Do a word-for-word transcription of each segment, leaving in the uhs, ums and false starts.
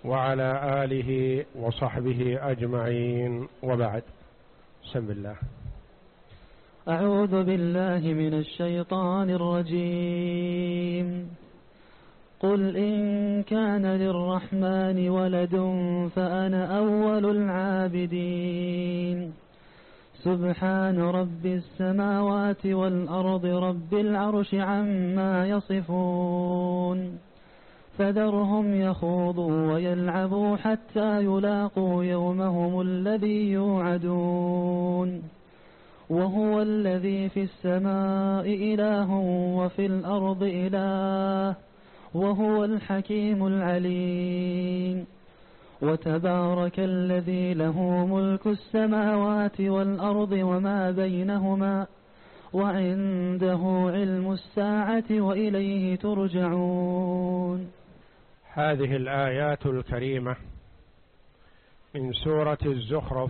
وعلى آله وصحبه أجمعين، وبعد. بسم الله. أعوذ بالله من الشيطان الرجيم. قل إن كان للرحمن ولد فأنا أول العابدين. سبحان رب السماوات والأرض رب العرش عما يصفون. فذرهم يخوضوا ويلعبوا حتى يلاقوا يومهم الذي يوعدون. وهو الذي في السماء إله وفي الأرض إله وهو الحكيم العليم. وتبارك الذي له ملك السماوات والأرض وما بينهما وعنده علم الساعة وإليه ترجعون. هذه الآيات الكريمة من سورة الزخرف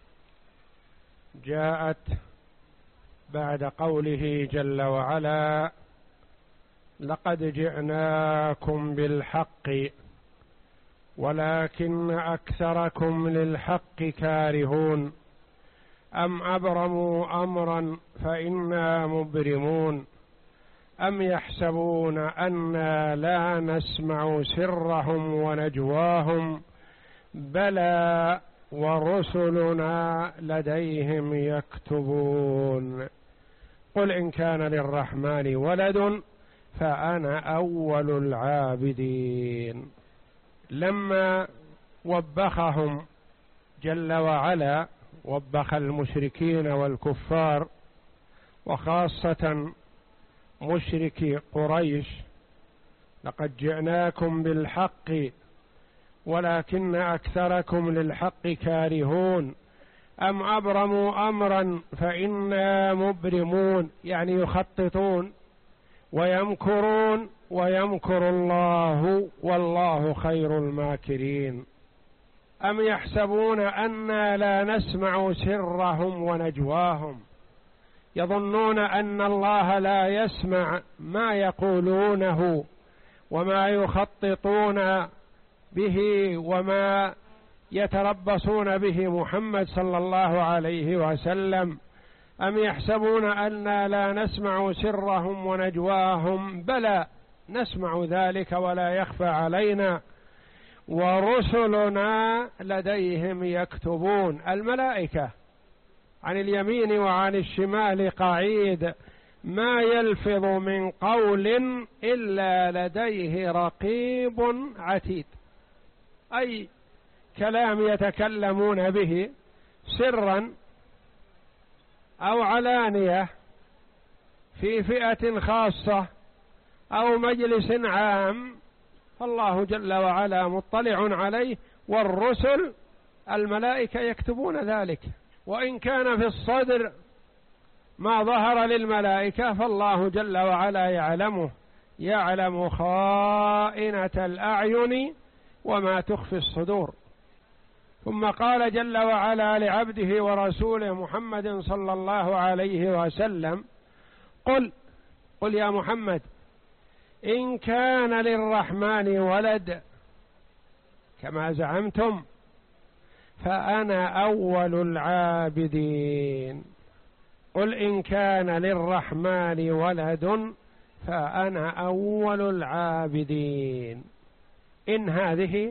جاءت بعد قوله جل وعلا: لقد جئناكم بالحق ولكن أكثركم للحق كارهون أم أبرموا أمرا فإنا مبرمون أم يحسبون أنا لا نسمع سرهم ونجواهم بلى ورسلنا لديهم يكتبون. قل إن كان للرحمن ولد فأنا أول العابدين. لما وبخهم جل وعلا، وبخ المشركين والكفار وخاصة مشركي قريش: لقد جئناكم بالحق ولكن أكثركم للحق كارهون أم أبرموا أمرا فإنا مبرمون، يعني يخططون ويمكرون ويمكر الله والله خير الماكرين. أم يحسبون أنا لا نسمع سرهم ونجواهم، يظنون أن الله لا يسمع ما يقولونه وما يخططون به وما يتربصون به محمد صلى الله عليه وسلم. أم يحسبون أنا لا نسمع سرهم ونجواهم بلى نسمع ذلك ولا يخفى علينا ورسلنا لديهم يكتبون. الملائكة عن اليمين وعن الشمال قعيد ما يلفظ من قول إلا لديه رقيب عتيد، أي كلام يتكلمون به سرا أو علانية في فئة خاصة أو مجلس عام، فالله جل وعلا مطلع عليه، والرسل الملائكة يكتبون ذلك. وإن كان في الصدر ما ظهر للملائكة فالله جل وعلا يعلمه، يعلم خائنة الأعين وما تخفي الصدور. ثم قال جل وعلا لعبده ورسوله محمد صلى الله عليه وسلم: قل قل يا محمد إن كان للرحمن ولد كما زعمتم فأنا أول العابدين. قل إن كان للرحمن ولد فأنا أول العابدين. إن هذه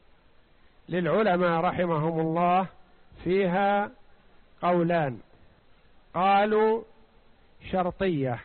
للعلماء رحمهم الله فيها قولان: قالوا شرطية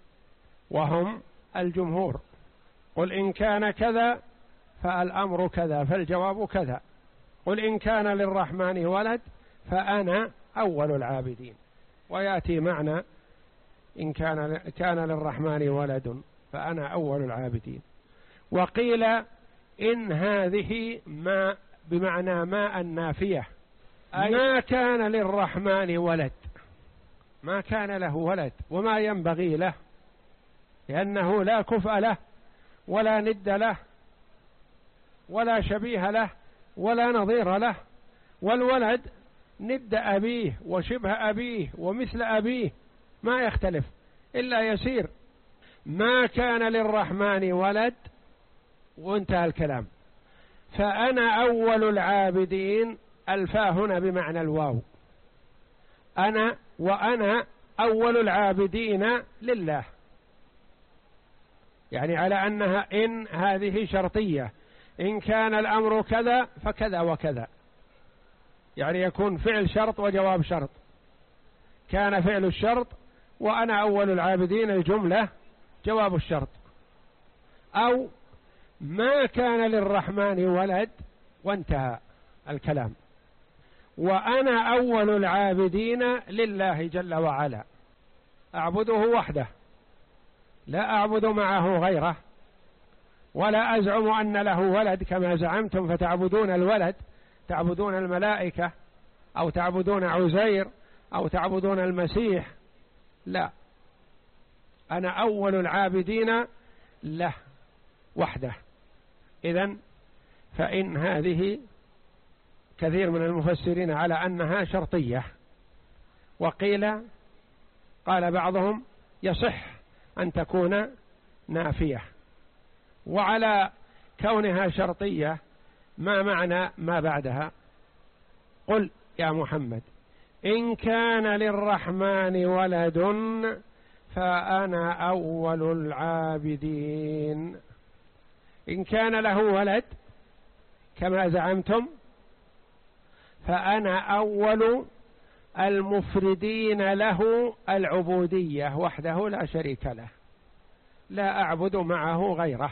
وهم الجمهور: قل إن كان كذا فالأمر كذا فالجواب كذا. قل إن كان للرحمن ولد فأنا أول العابدين، ويأتي معنى إن كان كان للرحمن ولد فأنا أول العابدين. وقيل إن هذه ما بمعنى ما النافية، أي ما كان للرحمن ولد، ما كان له ولد وما ينبغي له، لأنه لا كفء له ولا ند له ولا شبيه له ولا نظير له، والولد ند أبيه وشبه أبيه ومثل أبيه ما يختلف إلا يسير. ما كان للرحمن ولد وانتهى الكلام. فأنا أول العابدين، الفاء هنا بمعنى الواو، أنا وأنا أول العابدين لله، يعني على أنها إن هذه شرطية، إن كان الأمر كذا فكذا وكذا، يعني يكون فعل شرط وجواب شرط. كان فعل الشرط وأنا أول العابدين الجملة جواب الشرط. أو ما كان للرحمن ولد وانتهى الكلام، وأنا أول العابدين لله جل وعلا، أعبده وحده لا أعبد معه غيره، ولا أزعم أن له ولد كما زعمتم فتعبدون الولد، تعبدون الملائكة أو تعبدون عزير أو تعبدون المسيح، لا، أنا أول العابدين له وحده. إذن فإن هذه كثير من المفسرين على أنها شرطية، وقيل قال بعضهم يصح أن تكون نافية. وعلى كونها شرطية ما معنى ما بعدها؟ قل يا محمد إن كان للرحمن ولد فأنا أول العابدين. إن كان له ولد كما زعمتم فأنا أول المفردين له العبودية وحده لا شريك له، لا أعبد معه غيره.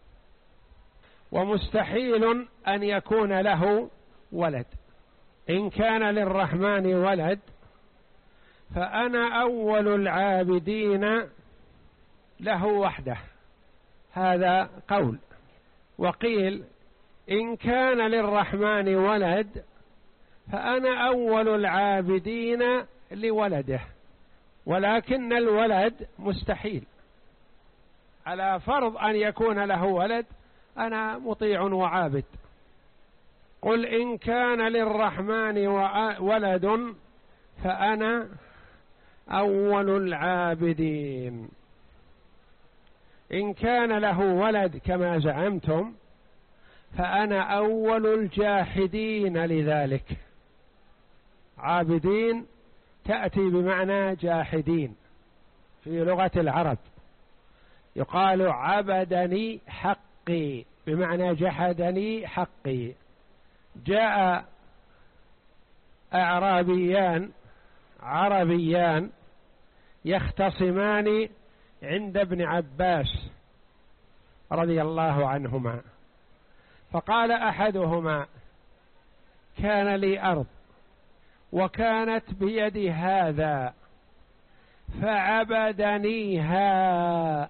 ومستحيل أن يكون له ولد. إن كان للرحمن ولد فأنا أول العابدين له وحده، هذا قول. وقيل إن كان للرحمن ولد فأنا أول العابدين لولده، ولكن الولد مستحيل، على فرض أن يكون له ولد أنا مطيع وعابد. قل إن كان للرحمن ولد فأنا أول العابدين. إن كان له ولد كما زعمتم فأنا أول الجاحدين لذلك. عابدين تأتي بمعنى جاحدين في لغة العرب، يقال عبدني حقي بمعنى جحدني حقي. جاء أعرابيان عربيان يختصمان عند ابن عباس رضي الله عنهما، فقال أحدهما كان لي أرض وكانت بيدي هذا فعبدنيها،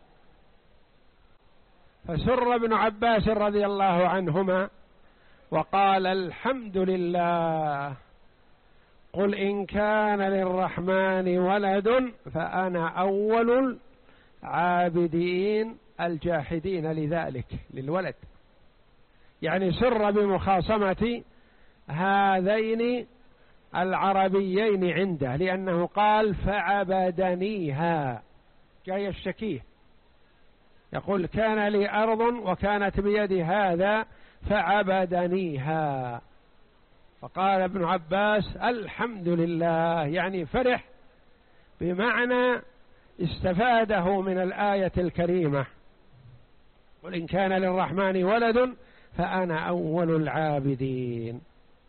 فسر ابن عباس رضي الله عنهما وقال الحمد لله. قل إن كان للرحمن ولد فأنا أول العابدين الجاحدين لذلك للولد، يعني سر بمخاصمة هذين العربيين عنده، لأنه قال فعبدنيها، جاي الشكيه يقول كان لي أرض وكانت بيدي هذا فعبدنيها، فقال ابن عباس الحمد لله، يعني فرح بمعنى استفاده من الآية الكريمة. قل إن كان للرحمن ولد فأنا أول العابدين.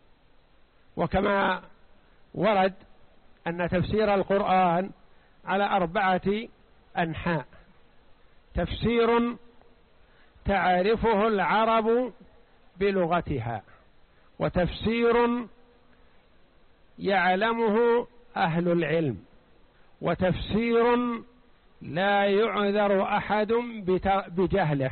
وكما ورد أن تفسير القرآن على أربعة أنحاء: تفسير تعرفه العرب بلغتها، وتفسير يعلمه أهل العلم، وتفسير لا يعذر أحد بجهله،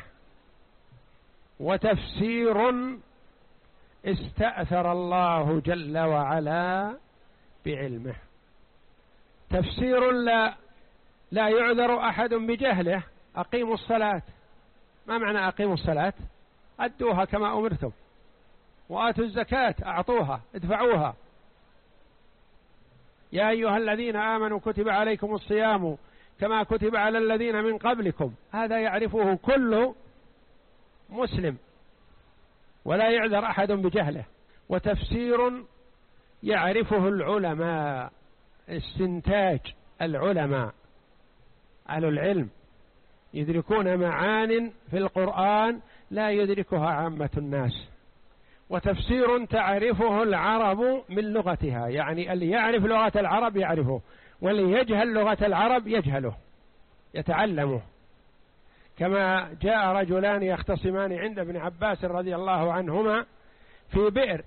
وتفسير استأثر الله جل وعلا بعلمه. تفسير لا لا يعذر أحد بجهله: أقيموا الصلاة. ما معنى أقيموا الصلاة؟ أدوها كما أمرتم، وآتوا الزكاة أعطوها ادفعوها. يا أيها الذين آمنوا كتب عليكم الصيام كما كتب على الذين من قبلكم. هذا يعرفه كل مسلم، ولا يعذر أحد بجهله. وتفسير يعرفه العلماء، استنتاج العلماء أهل العلم يدركون معان في القرآن لا يدركها عامة الناس. وتفسير تعرفه العرب من لغتها، يعني اللي يعرف لغة العرب يعرفه، واللي يجهل لغة العرب يجهله يتعلمه. كما جاء رجلان يختصمان عند ابن عباس رضي الله عنهما في بئر،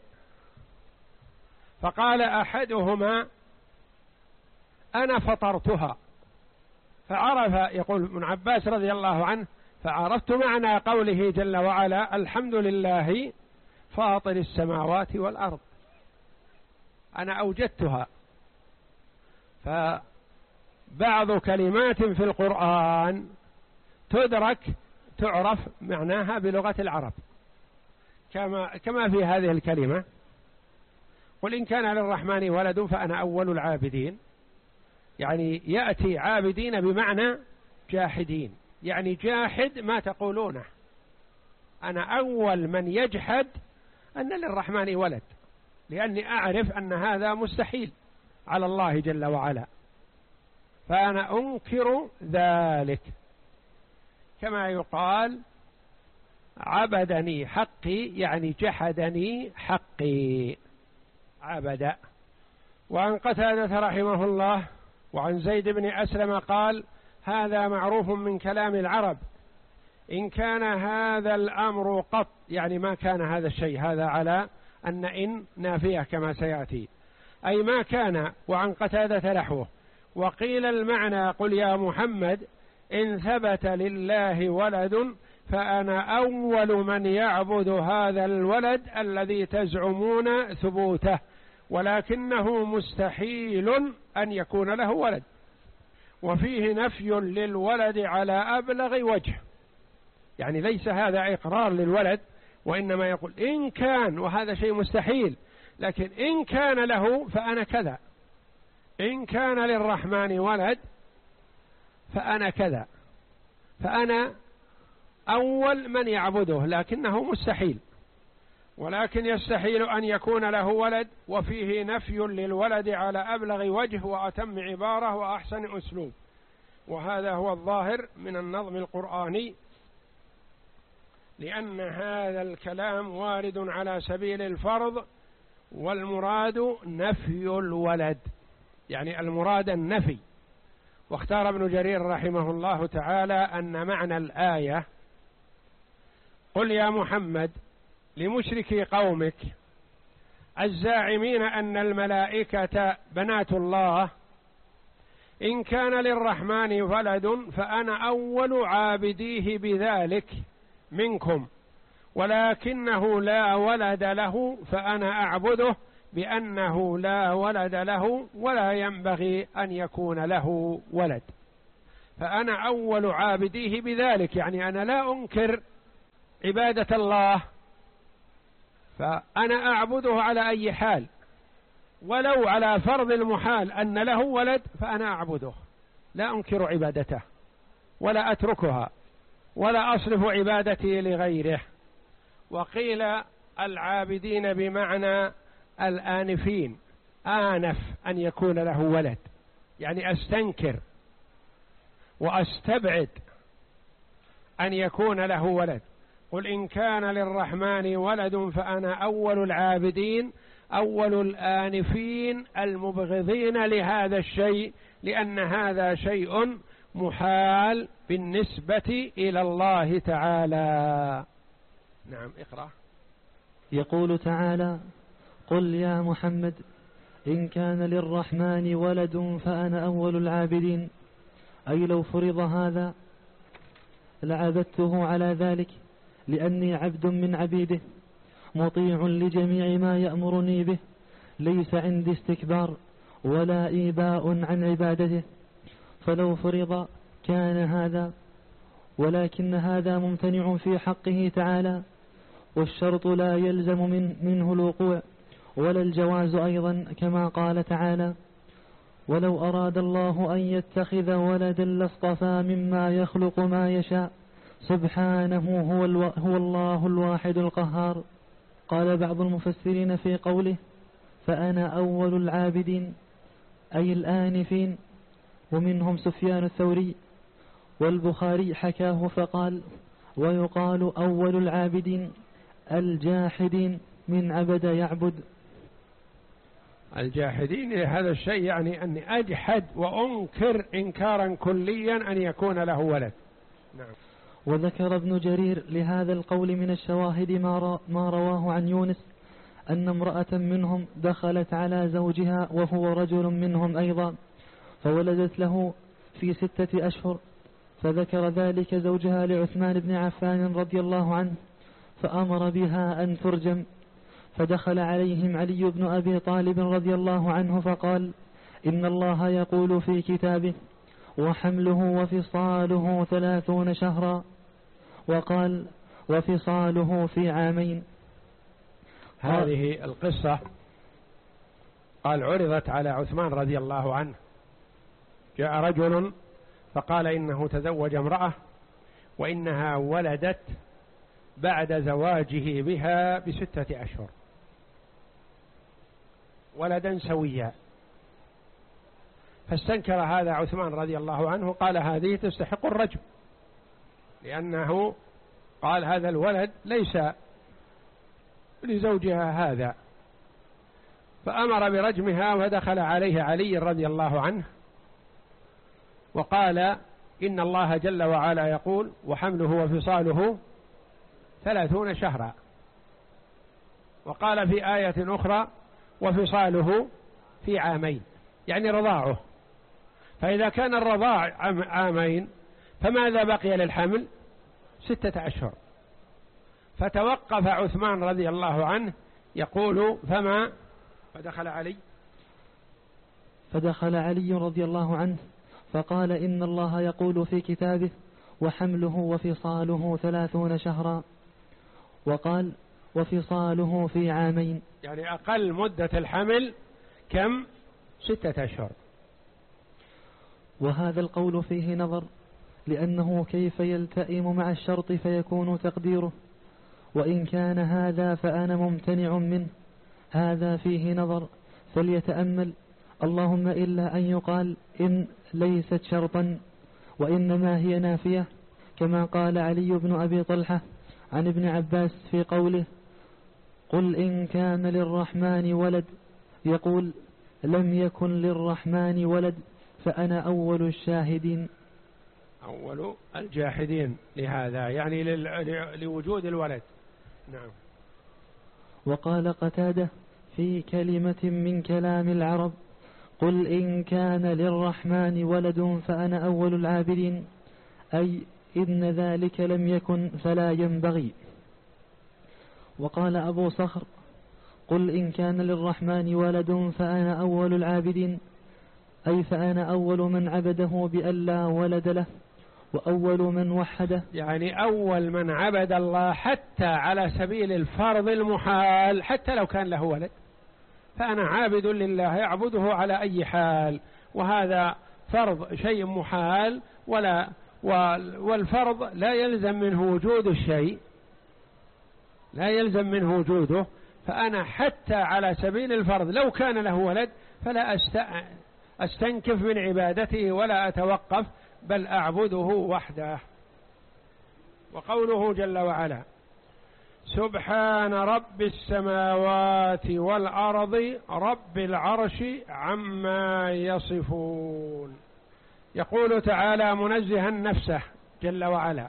فقال أحدهما أنا فطرتها، فعرف، يقول ابن عباس رضي الله عنه، فعرفت معنى قوله جل وعلا الحمد لله فاطر السماوات والأرض، أنا أوجدتها. فبعض كلمات في القرآن تدرك تعرف معناها بلغة العرب، كما كما في هذه الكلمة قل إن كان للرحمن ولد فأنا أول العابدين، يعني يأتي عابدين بمعنى جاحدين، يعني جاحد ما تقولونه، أنا أول من يجحد أن للرحمن ولد، لأني أعرف أن هذا مستحيل على الله جل وعلا، فأنا أنكر ذلك. كما يقال عبدني حقي، يعني جحدني حقي، عبد. وعن قتادة رحمه الله وعن زيد بن أسلم قال هذا معروف من كلام العرب، إن كان هذا الأمر قط، يعني ما كان هذا الشيء، هذا على أن إن نافية كما سيأتي، أي ما كان. وعن قتادة نحوه. وقيل المعنى قل يا محمد إن ثبت لله ولد فأنا أول من يعبد هذا الولد الذي تزعمون ثبوته، ولكنه مستحيل أن يكون له ولد. وفيه نفي للولد على أبلغ وجه، يعني ليس هذا إقرار للولد، وإنما يقول إن كان، وهذا شيء مستحيل، لكن إن كان له فأنا كذا، إن كان للرحمن ولد فأنا كذا، فأنا أول من يعبده، لكنه مستحيل، ولكن يستحيل أن يكون له ولد. وفيه نفي للولد على أبلغ وجه وأتم عبارة وأحسن أسلوب، وهذا هو الظاهر من النظم القرآني، لأن هذا الكلام وارد على سبيل الفرض، والمراد نفي الولد، يعني المراد النفي. واختار ابن جرير رحمه الله تعالى أن معنى الآية قل يا محمد لمشركي قومك الزاعمين أن الملائكة بنات الله إن كان للرحمن ولد فأنا أول عابديه بذلك منكم، ولكنه لا ولد له فأنا أعبده بأنه لا ولد له ولا ينبغي أن يكون له ولد، فأنا أول عابديه بذلك، يعني أنا لا أنكر عبادة الله، فأنا أعبده على أي حال، ولو على فرض المحال أن له ولد فأنا أعبده، لا أنكر عبادته ولا أتركها ولا أصرف عبادتي لغيره. وقيل العابدين بمعنى الآنفين، آنف أن يكون له ولد، يعني أستنكر وأستبعد أن يكون له ولد. قل إن كان للرحمن ولد فأنا أول العابدين أول الآنفين المبغضين لهذا الشيء، لأن هذا شيء محال بالنسبة إلى الله تعالى. نعم اقرأ. يقول تعالى قل يا محمد إن كان للرحمن ولد فأنا أول العابدين، أي لو فرض هذا لعبدته على ذلك، لأني عبد من عبيده مطيع لجميع ما يأمرني به، ليس عندي استكبار ولا إيباء عن عبادته. فلو فرض كان هذا، ولكن هذا ممتنع في حقه تعالى، والشرط لا يلزم من منه الوقوع ولا الجواز أيضا، كما قال تعالى ولو أراد الله أن يتخذ ولدا لاصطفى مما يخلق ما يشاء سبحانه هو, الو... هو الله الواحد القهار. قال بعض المفسرين في قوله فأنا أول العابدين أي الآنفين، ومنهم سفيان الثوري، والبخاري حكاه فقال ويقال أول العابدين الجاحدين من عبد يعبد. الجاحدين لهذا الشيء يعني أني أجحد وأنكر إنكارا كليا أن يكون له ولد. نعم. وذكر ابن جرير لهذا القول من الشواهد ما رواه عن يونس أن امرأة منهم دخلت على زوجها وهو رجل منهم أيضا فولدت له في ستة أشهر، فذكر ذلك زوجها لعثمان بن عفان رضي الله عنه فأمر بها أن ترجم، فدخل عليهم علي بن أبي طالب رضي الله عنه فقال إن الله يقول في كتابه وحمله وفصاله ثلاثون شهرا، وقال وفصاله في عامين. هذه القصة قال عرضت على عثمان رضي الله عنه، جاء رجل فقال إنه تزوج امرأة وإنها ولدت بعد زواجه بها بستة أشهر ولدا سويا، فاستنكر هذا عثمان رضي الله عنه، قال هذه تستحق الرجم، لأنه قال هذا الولد ليس لزوجها هذا، فأمر برجمها، ودخل عليه علي رضي الله عنه وقال إن الله جل وعلا يقول وحمله وفصاله ثلاثون شهرا، وقال في آية أخرى وفصاله في عامين، يعني رضاعه، فإذا كان الرضاع عامين فماذا بقي للحمل؟ ستة أشهر. فتوقف عثمان رضي الله عنه يقول فما فدخل علي فدخل علي رضي الله عنه فقال إن الله يقول في كتابه وحمله وفصاله ثلاثون شهرا، وقال وفصاله في عامين، يعني أقل مدة الحمل كم؟ ستة أشهر. وهذا القول فيه نظر، لأنه كيف يلتئم مع الشرط فيكون تقديره، وإن كان هذا فأنا ممتنع منه، هذا فيه نظر فليتأمل، اللهم إلا أن يقال إن ليست شرطا وإنما هي نافية، كما قال علي بن أبي طلحة عن ابن عباس في قوله قل إن كان للرحمن ولد، يقول لم يكن للرحمن ولد فأنا أول الشاهدين، أول الجاحدين لهذا، يعني لوجود الولد. نعم. وقال قتادة في كلمة من كلام العرب قل إن كان للرحمن ولد فأنا أول العابدين، أي إن ذلك لم يكن فلا ينبغي. وقال أبو صخر قل إن كان للرحمن ولد فأنا أول العابدين، أي فأنا أول من عبده بأن لا ولد له وأول من وحده، يعني أول من عبد الله حتى على سبيل الفرض المحال، حتى لو كان له ولد فأنا عابد لله يعبده على أي حال، وهذا فرض شيء محال، ولا والفرض لا يلزم منه وجود الشيء، لا يلزم منه وجوده، فأنا حتى على سبيل الفرض لو كان له ولد فلا أستنكف من عبادته ولا أتوقف، بل أعبده وحده. وقوله جل وعلا سبحان رب السماوات والأرض رب العرش عما يصفون، يقول تعالى منزها نفسه جل وعلا،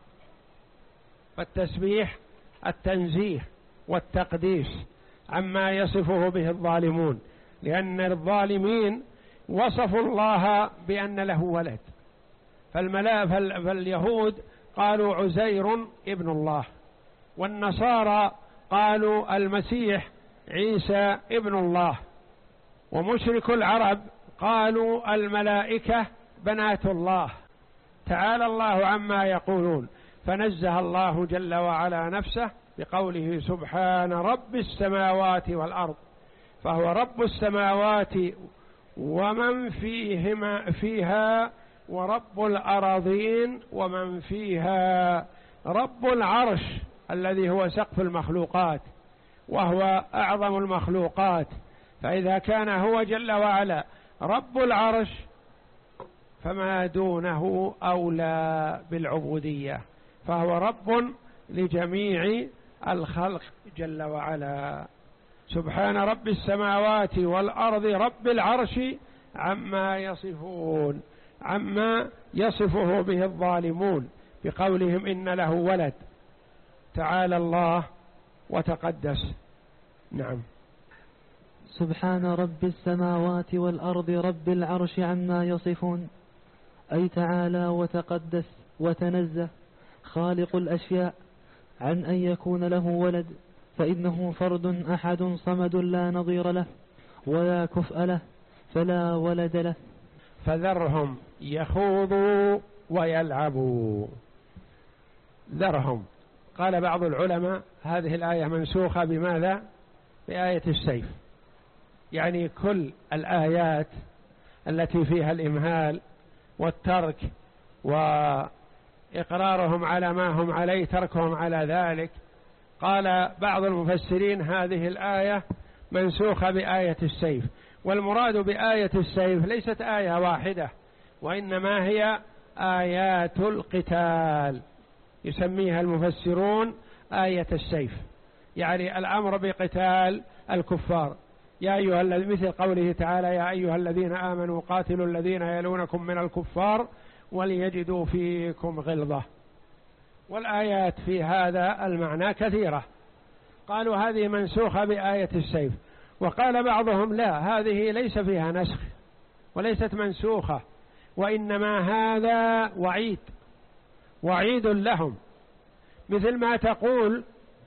فالتسبيح التنزيه والتقديس عما يصفه به الظالمون، لأن الظالمين وصفوا الله بأن له ولد، فالملا فاليهود قالوا عزير ابن الله، والنصارى قالوا المسيح عيسى ابن الله، ومشرك العرب قالوا الملائكة بنات الله، تعالى الله عما يقولون. فنزه الله جل وعلا نفسه بقوله سبحان رب السماوات والأرض، فهو رب السماوات ومن فيهما فيها، ورب الأراضين ومن فيها، رب العرش الذي هو سقف المخلوقات، وهو أعظم المخلوقات، فإذا كان هو جل وعلا رب العرش فما دونه أولى بالعبودية، فهو رب لجميع الخلق جل وعلا. سبحان رب السماوات والأرض رب العرش عما يصفون، عما يصفه به الظالمون بقولهم إن له ولد، تعالى الله وتقدس. نعم. سبحان رب السماوات والأرض رب العرش عما يصفون، أي تعالى وتقدس وتنزه خالق الأشياء عن أن يكون له ولد، فإنه فرد أحد صمد لا نظير له ولا كفء له، فلا ولد له. فذرهم يخوضوا ويلعبوا. ذرهم، قال بعض العلماء هذه الآية منسوخة بماذا؟ بآية السيف، يعني كل الآيات التي فيها الإمهال والترك وإقرارهم على ما هم عليه تركهم على ذلك، قال بعض المفسرين هذه الآية منسوخة بآية السيف، والمراد بآية السيف ليست آية واحدة، وإنما هي آيات القتال، يسميها المفسرون آية السيف، يعني الأمر بقتال الكفار. يا أيها الذين، مثل قوله تعالى يا أيها الذين آمنوا قاتلوا الذين يلونكم من الكفار وليجدوا فيكم غلظة. والآيات في هذا المعنى كثيرة، قالوا هذه منسوخة بآية السيف، وقال بعضهم لا، هذه ليس فيها نسخ وليست منسوخة، وإنما هذا وعيد، وعيد لهم، مثل ما تقول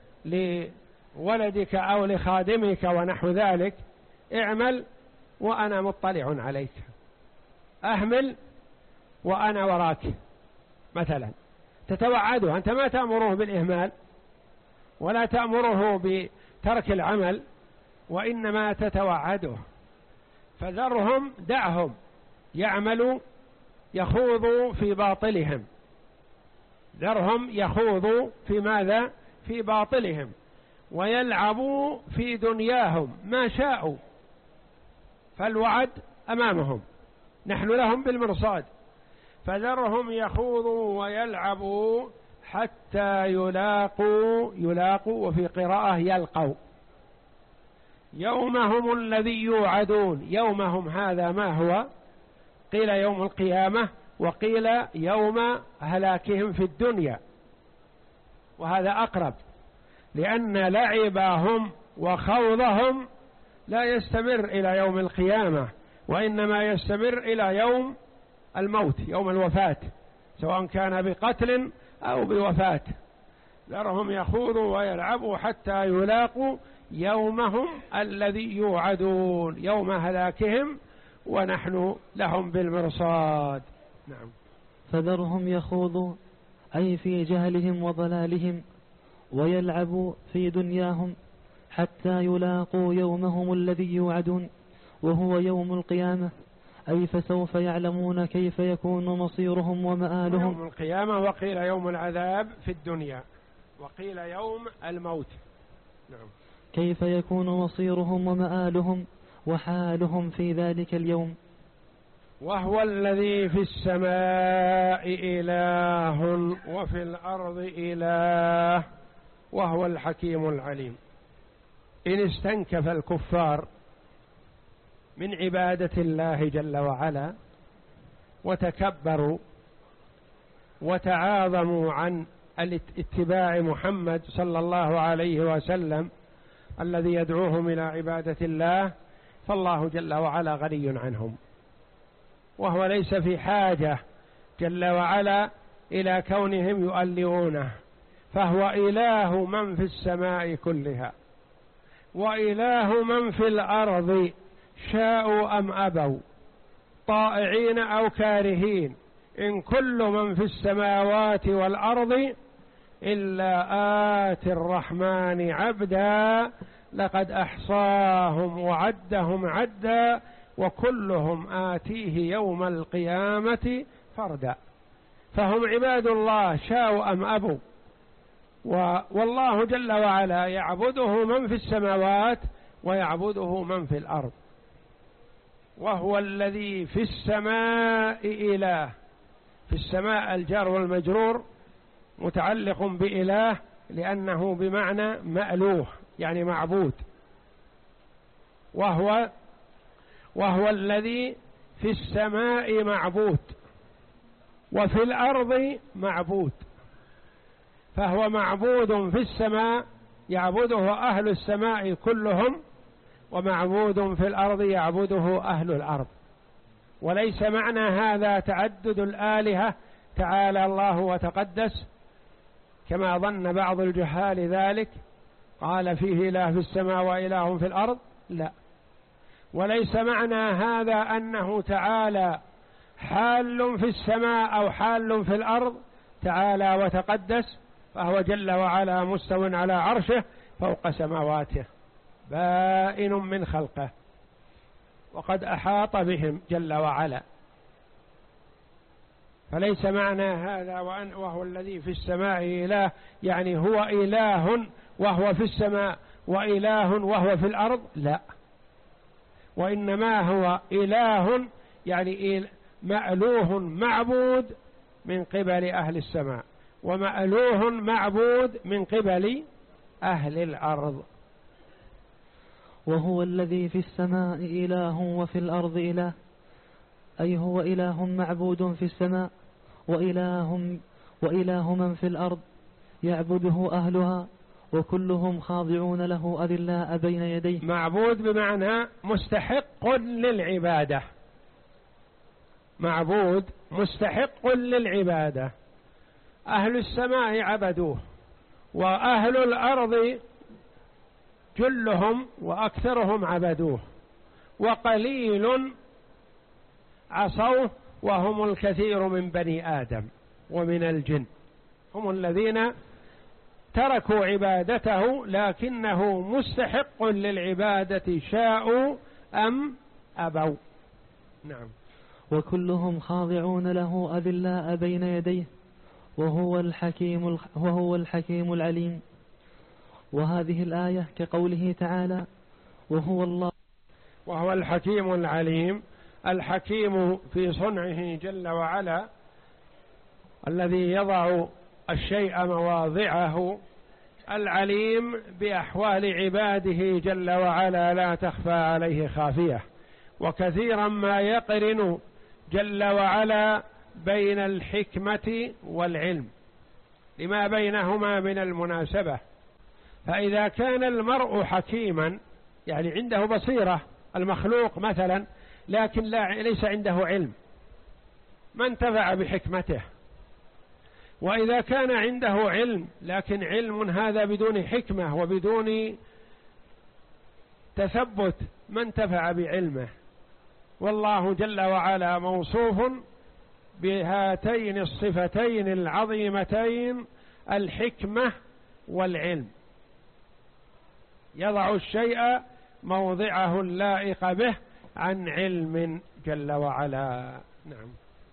لولدك أو لخادمك ونحو ذلك اعمل وأنا مطلع عليك، أهمل وأنا وراك مثلا، تتوعده، أنت ما تأمره بالإهمال ولا تأمره بترك العمل، وإنما تتوعده. فذرهم، دعهم يعملوا يخوضوا في باطلهم، ذرهم يخوضوا في ماذا؟ في باطلهم، ويلعبوا في دنياهم ما شاءوا، فالوعد أمامهم، نحن لهم بالمرصاد. فذرهم يخوضوا ويلعبوا حتى يلاقوا، يلاقوا وفي قراءة يلقوا، يومهم الذي يوعدون. يومهم هذا ما هو؟ قيل يوم القيامة، وقيل يوم هلاكهم في الدنيا، وهذا أقرب، لأن لعبهم وخوضهم لا يستمر إلى يوم القيامة، وإنما يستمر إلى يوم الموت، يوم الوفاة، سواء كان بقتل أو بوفاة. ذرهم يخوضوا ويلعبوا حتى يلاقوا يومهم الذي يوعدون، يوم هلاكهم، ونحن لهم بالمرصاد. نعم. فذرهم يخوضوا أي في جهلهم وضلالهم، ويلعبوا في دنياهم حتى يلاقوا يومهم الذي يوعدون، وهو يوم القيامة، أي فسوف يعلمون كيف يكون مصيرهم ومآلهم. يوم القيامة، وقيل يوم العذاب في الدنيا، وقيل يوم الموت. نعم. كيف يكون مصيرهم ومآلهم وحالهم في ذلك اليوم. وهو الذي في السماء إله وفي الأرض إله وهو الحكيم العليم. إن استنكف الكفار من عبادة الله جل وعلا وتكبروا وتعاظموا عن اتباع محمد صلى الله عليه وسلم الذي يدعوهم إلى عبادة الله، فالله جل وعلا غني عنهم، وهو ليس في حاجة جل وعلا إلى كونهم يؤلهونه، فهو إله من في السماء كلها وإله من في الأرض، شاءوا أم أبوا، طائعين أو كارهين، إن كل من في السماوات والأرض إلا آتي الرحمن عبدا لقد أحصاهم وعدهم عدا وكلهم آتيه يوم القيامة فردا. فهم عباد الله شاءوا أم أبوا، والله جل وعلا يعبده من في السماوات ويعبده من في الأرض. وهو الذي في السماء إله. في السماء الجار والمجرور متعلق بإله لأنه بمعنى مألوه يعني معبود. وهو وهو الذي في السماء معبود وفي الأرض معبود. فهو معبود في السماء يعبده أهل السماء كلهم، ومعبود في الأرض يعبده أهل الأرض. وليس معنى هذا تعدد الآلهة تعالى الله وتقدس كما ظن بعض الجهال ذلك، قال فيه إله في السماء وإله في الأرض، لا. وليس معنى هذا أنه تعالى حال في السماء أو حال في الأرض تعالى وتقدس، فهو جل وعلا مستو على عرشه فوق سماواته بائن من خلقه وقد أحاط بهم جل وعلا. فليس معنى هذا وأن وهو الذي في السماء إله يعني هو إله وهو في السماء وإله وهو في الأرض، لا. وإنما هو إله يعني مألوه معبود من قبل أهل السماء، ومألوه معبود من قبل أهل الأرض. وهو الذي في السماء إله وفي الأرض إله، أي هو إله معبود في السماء وإله, وإله من في الأرض يعبده أهلها وكلهم خاضعون له أذلاء بين يديه. معبود بمعنى مستحق للعبادة، معبود مستحق للعبادة. أهل السماء عبدوه وأهل الأرض جلهم وأكثرهم عبدوه، وقليل عصوه وهم الكثير من بني آدم ومن الجن، هم الذين تركوا عبادته لكنه مستحق للعبادة شاءوا أم أبوا. نعم. وكلهم خاضعون له أذلاء بين يديه وهو الحكيم وهو الحكيم العليم. وهذه الآية كقوله تعالى وهو الله وهو الحكيم العليم. الحكيم في صنعه جل وعلا الذي يضع الشيء مواضعه، العليم بأحوال عباده جل وعلا لا تخفى عليه خافية. وكثيرا ما يقرن جل وعلا بين الحكمة والعلم لما بينهما من المناسبة. فإذا كان المرء حكيما يعني عنده بصيرة، المخلوق مثلا، لكن لا ليس عنده علم، ما انتفع بحكمته. وإذا كان عنده علم لكن علم هذا بدون حكمة وبدون تثبت ما انتفع بعلمه. والله جل وعلا موصوف بهاتين الصفتين العظيمتين الحكمة والعلم، يضع الشيء موضعه اللائق به عن علم جل وعلا. نعم.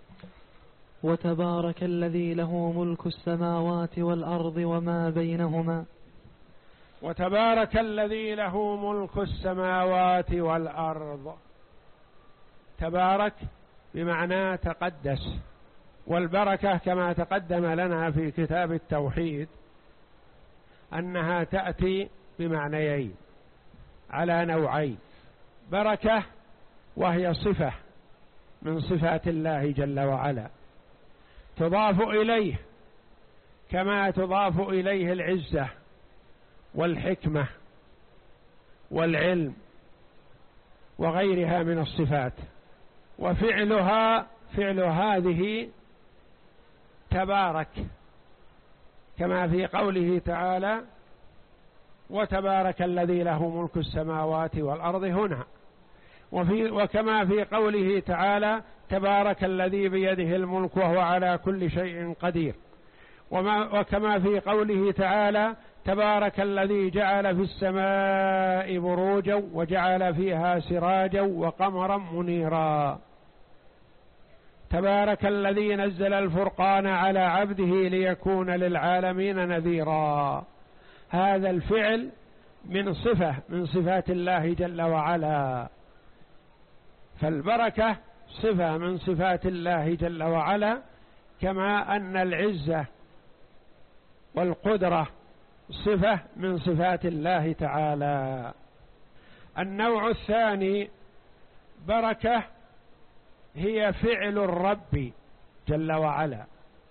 وتبارك الذي له ملك السماوات والأرض وما بينهما. وتبارك الذي له ملك السماوات والأرض. تبارك بمعنى تقدس، والبركة كما تقدم لنا في كتاب التوحيد أنها تأتي بمعنيين على نوعين: بركة وهي صفة من صفات الله جل وعلا تضاف إليه كما تضاف إليه العزة والحكمة والعلم وغيرها من الصفات. وفعلها فعل هذه تبارك كما في قوله تعالى وتبارك الذي له ملك السماوات والأرض هنا، وفي وكما في قوله تعالى تبارك الذي بيده الملك وهو على كل شيء قدير، وما وكما في قوله تعالى تبارك الذي جعل في السماء بروجا وجعل فيها سراجا وقمرا منيرا. تبارك الذي نزل الفرقان على عبده ليكون للعالمين نذيرا. هذا الفعل من صفة من صفات الله جل وعلا، فالبركة صفة من صفات الله جل وعلا، كما أن العزة والقدرة صفة من صفات الله تعالى. النوع الثاني بركة هي فعل الرب جل وعلا.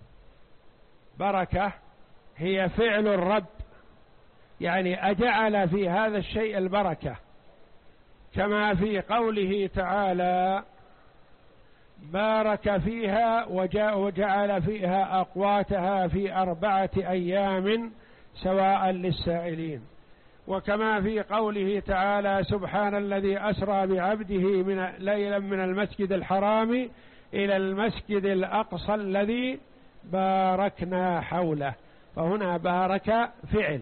بركة هي فعل الرب، يعني أجعل في هذا الشيء البركة، كما في قوله تعالى بارك فيها وجعل فيها أقواتها في أربعة أيام سواء للسائلين، وكما في قوله تعالى سبحان الذي أسرى بعبده من ليلا من المسجد الحرام إلى المسجد الأقصى الذي باركنا حوله. فهنا بارك فعل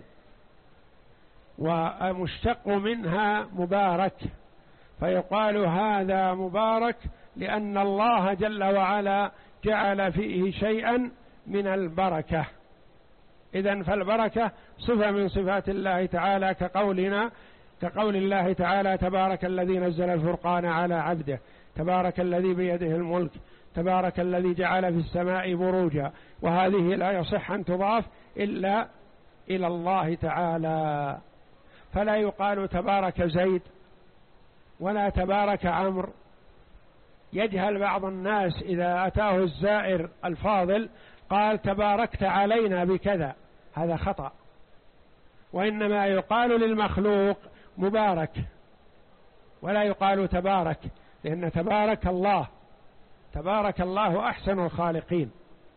ومشتق منها مبارك، فيقال هذا مبارك لأن الله جل وعلا جعل فيه شيئا من البركة. إذن فالبركة صفة من صفات الله تعالى، كقولنا كقول الله تعالى تبارك الذي نزل الفرقان على عبده، تبارك الذي بيده الملك، تبارك الذي جعل في السماء بروجا. وهذه لا يصح أن تضاف إلا إلى الله تعالى، فلا يقال تبارك زيد ولا تبارك عمرو. يجهل بعض الناس إذا أتاه الزائر الفاضل قال تباركت علينا بكذا، هذا خطأ، وإنما يقال للمخلوق مبارك ولا يقال تبارك، لأن تبارك الله، تبارك الله أحسن الخالقين.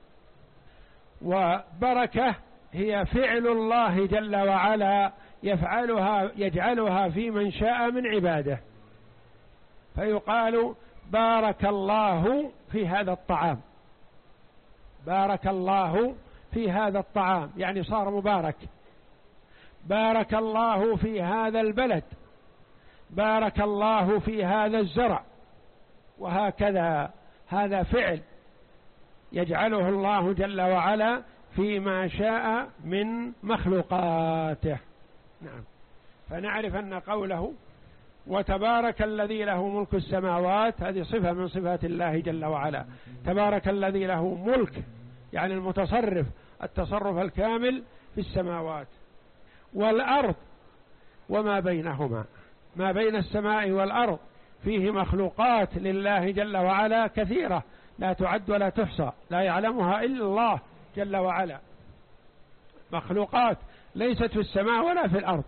وبركة هي فعل الله جل وعلا يفعلها يجعلها في من شاء من عباده، فيقال بارك الله في هذا الطعام، بارك الله في هذا الطعام يعني صار مبارك. بارك الله في هذا البلد، بارك الله في هذا الزرع، وهكذا. هذا فعل يجعله الله جل وعلا فيما شاء من مخلوقاته. نعم. فنعرف أن قوله وتبارك الذي له ملك السماوات هذه صفة من صفات الله جل وعلا. تبارك الذي له ملك يعني المتصرف، التصرف الكامل في السماوات والأرض وما بينهما. ما بين السماء والأرض فيه مخلوقات لله جل وعلا كثيرة لا تعد ولا تحصى، لا يعلمها إلا الله جل وعلا، مخلوقات ليست في السماء ولا في الأرض.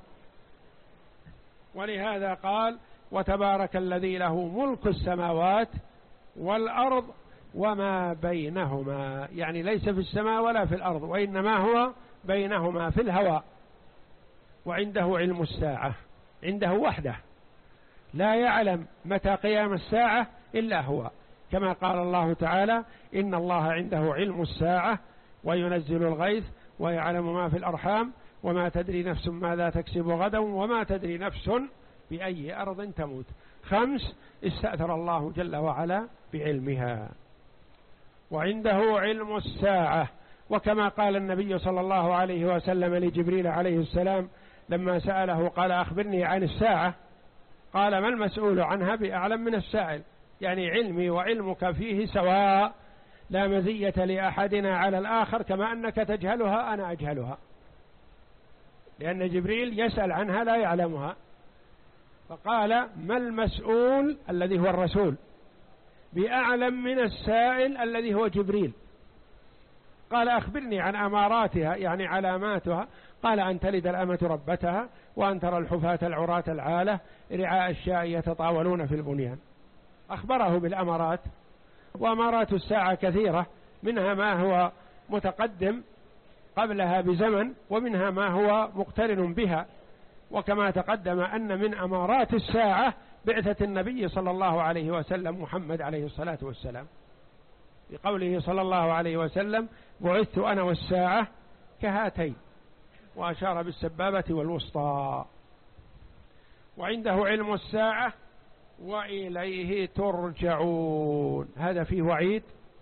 ولهذا قال وتبارك الذي له ملك السماوات والأرض وما بينهما، يعني ليس في السماء ولا في الأرض، وإنما هو بينهما في الهواء. وعنده علم الساعة، عنده وحده، لا يعلم متى قيام الساعة إلا هو، كما قال الله تعالى إن الله عنده علم الساعة وينزل الغيث ويعلم ما في الأرحام وما تدري نفس ماذا تكسب غدا وما تدري نفس بأي أرض تموت. خمس استأثر الله جل وعلا بعلمها. وعنده علم الساعة، وكما قال النبي صلى الله عليه وسلم لجبريل عليه السلام لما سأله قال أخبرني عن الساعة، قال ما المسؤول عنها بأعلم من السائل، يعني علمي وعلمك فيه سواء، لا مزية لأحدنا على الآخر، كما أنك تجهلها أنا أجهلها، لأن جبريل يسأل عنها لا يعلمها. فقال ما المسؤول الذي هو الرسول بأعلم من السائل الذي هو جبريل. قال أخبرني عن أماراتها يعني علاماتها، قال أن تلد الأمة ربتها وأن ترى الحفاة العراة العالة رعاء الشاء يتطاولون في البنيان. أخبره بالأمارات، وأمارات الساعة كثيرة، منها ما هو متقدم قبلها بزمن ومنها ما هو مقترن بها. وكما تقدم أن من أمارات الساعة بعثة النبي صلى الله عليه وسلم محمد عليه الصلاة والسلام، بقوله صلى الله عليه وسلم بعثت أنا والساعة كهاتين، وأشار بالسبابة والوسطى. وعنده علم الساعة وإليه ترجعون، هذا فيه وعيد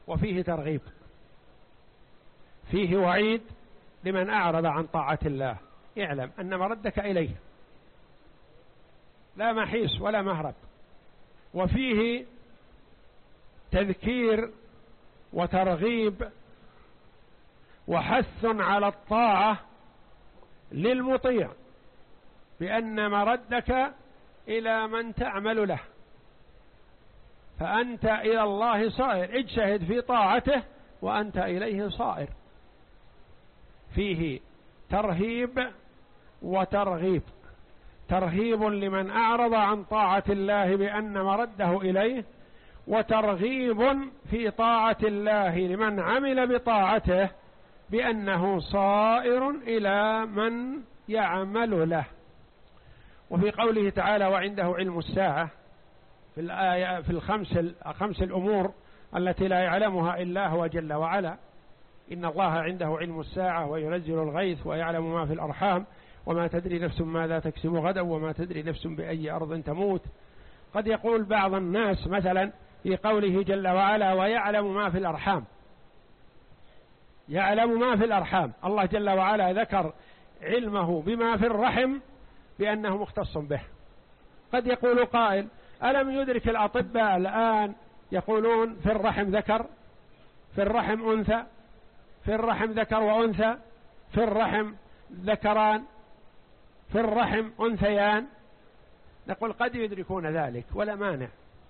وفيه ترغيب، فيه وعيد لمن أعرض عن طاعة الله، اعلم أن مردك إليه لا محيص ولا مهرب، وفيه تذكير وترغيب وحث على الطاعة للمطيع بأن مردك إلى من تعمل له، فأنت إلى الله صائر، اجتهد في طاعته وأنت إليه صائر. فيه ترهيب وترغيب، ترهيب لمن أعرض عن طاعة الله بأن مرده إليه، وترغيب في طاعة الله لمن عمل بطاعته بأنه صائر إلى من يعمل له. وفي قوله تعالى وعنده علم الساعة في الآية في الخمس خمس الأمور التي لا يعلمها إلا هو جل وعلا، إن الله عنده علم الساعة وينزل الغيث ويعلم ما في الأرحام وما تدري نفس ماذا تكسب غدا وما تدري نفس بأي أرض تموت. قد يقول بعض الناس مثلا في قوله جل وعلا ويعلم ما في الأرحام، يعلم ما في الأرحام، الله جل وعلا ذكر علمه بما في الرحم بأنه مختص به. قد يقول قائل ألم يدرك الأطباء الآن يقولون في الرحم ذكر، في الرحم أنثى، في الرحم ذكر وأنثى، في الرحم ذكران، في الرحم أنثيان. نقول قد يدركون ذلك ولا مانع،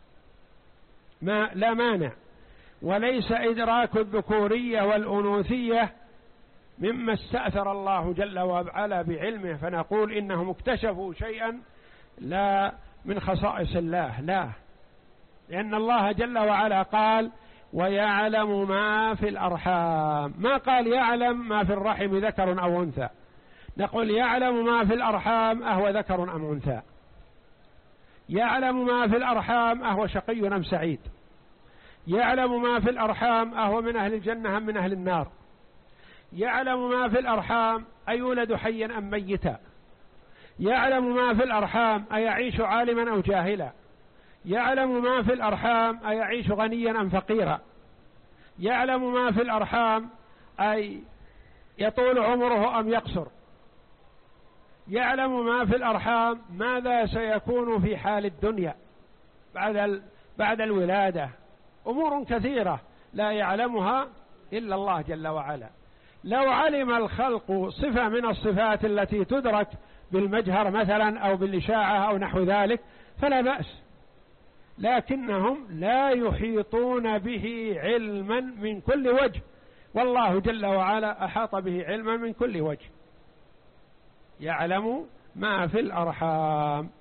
ما لا مانع، وليس إدراك الذكورية والأنوثية مما استأثر الله جل وعلا بعلمه فنقول إنهم اكتشفوا شيئا لا من خصائص الله، لا، لأن الله جل وعلا قال ويعلم ما في الأرحام، ما قال يعلم ما في الرحم ذكر أو أنثى. نقول يعلم ما في الأرحام أهو ذكر أم أنثى، يعلم ما في الأرحام أهو شقي أم سعيد، يعلم ما في الأرحام أهو من أهل الجنة أم من أهل النار، يعلم ما في الأرحام أيولد حيا أم ميتا، يعلم ما في الأرحام أيعيش عالما أو جاهلا، يعلم ما في الأرحام أيعيش غنيا أم فقيرا، يعلم ما في الأرحام أي يطول عمره أم يقصر، يعلم ما في الأرحام ماذا سيكون في حال الدنيا بعد بعد الولادة. أمور كثيرة لا يعلمها إلا الله جل وعلا. لو علم الخلق صفة من الصفات التي تدرك بالمجهر مثلا أو بالإشاعة أو نحو ذلك فلا بأس، لكنهم لا يحيطون به علما من كل وجه، والله جل وعلا أحاط به علما من كل وجه. يعلم ما في الأرحام.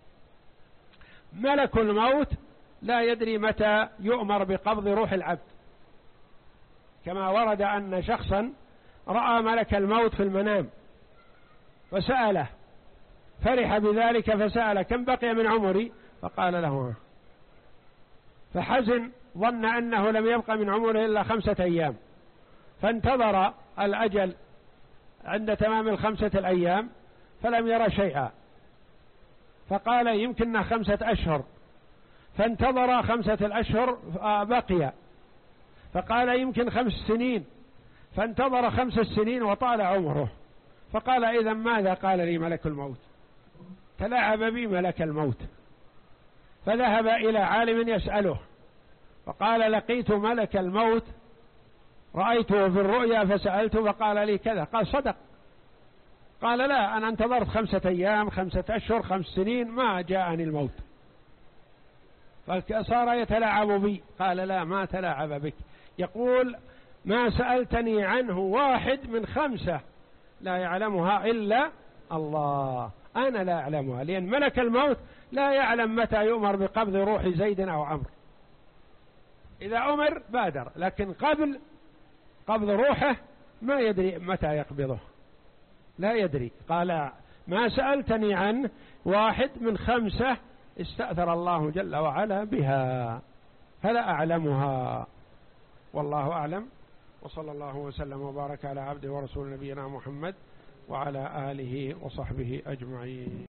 ملك الموت لا يدري متى يؤمر بقبض روح العبد، كما ورد أن شخصا رأى ملك الموت في المنام فسأله، فرح بذلك فسأل كم بقي من عمري، فقال له، فحزن ظن أنه لم يبقى من عمره إلا خمسة أيام، فانتظر الأجل عند تمام الخمسة الأيام فلم يرى شيئا، فقال يمكننا خمسة أشهر، فانتظر خمسة الأشهر بقي، فقال يمكن خمس سنين، فانتظر خمس سنين وطال عمره، فقال إذا ماذا قال لي ملك الموت؟ تلاعب بي ملك الموت. فذهب إلى عالم يسأله فقال لقيت ملك الموت رأيته في الرؤيا فسألته فقال لي كذا، قال صدق. قال لا، أنا انتظرت خمسة أيام خمسة أشهر خمس سنين ما جاءني الموت، فصار يتلاعب بي. قال لا، ما تلاعب بك، يقول ما سألتني عنه واحد من خمسة لا يعلمها إلا الله، أنا لا أعلمها، لأن ملك الموت لا يعلم متى يؤمر بقبض روح زيد أو عمرو، إذا أمر بادر، لكن قبل قبض روحه ما يدري متى يقبضه، لا يدري. قال ما سألتني عنه واحد من خمسة استأثر الله جل وعلا بها فلا أعلمها، والله أعلم. وصلى الله وسلم وبارك على عبده ورسول نبينا محمد وعلى آله وصحبه أجمعين.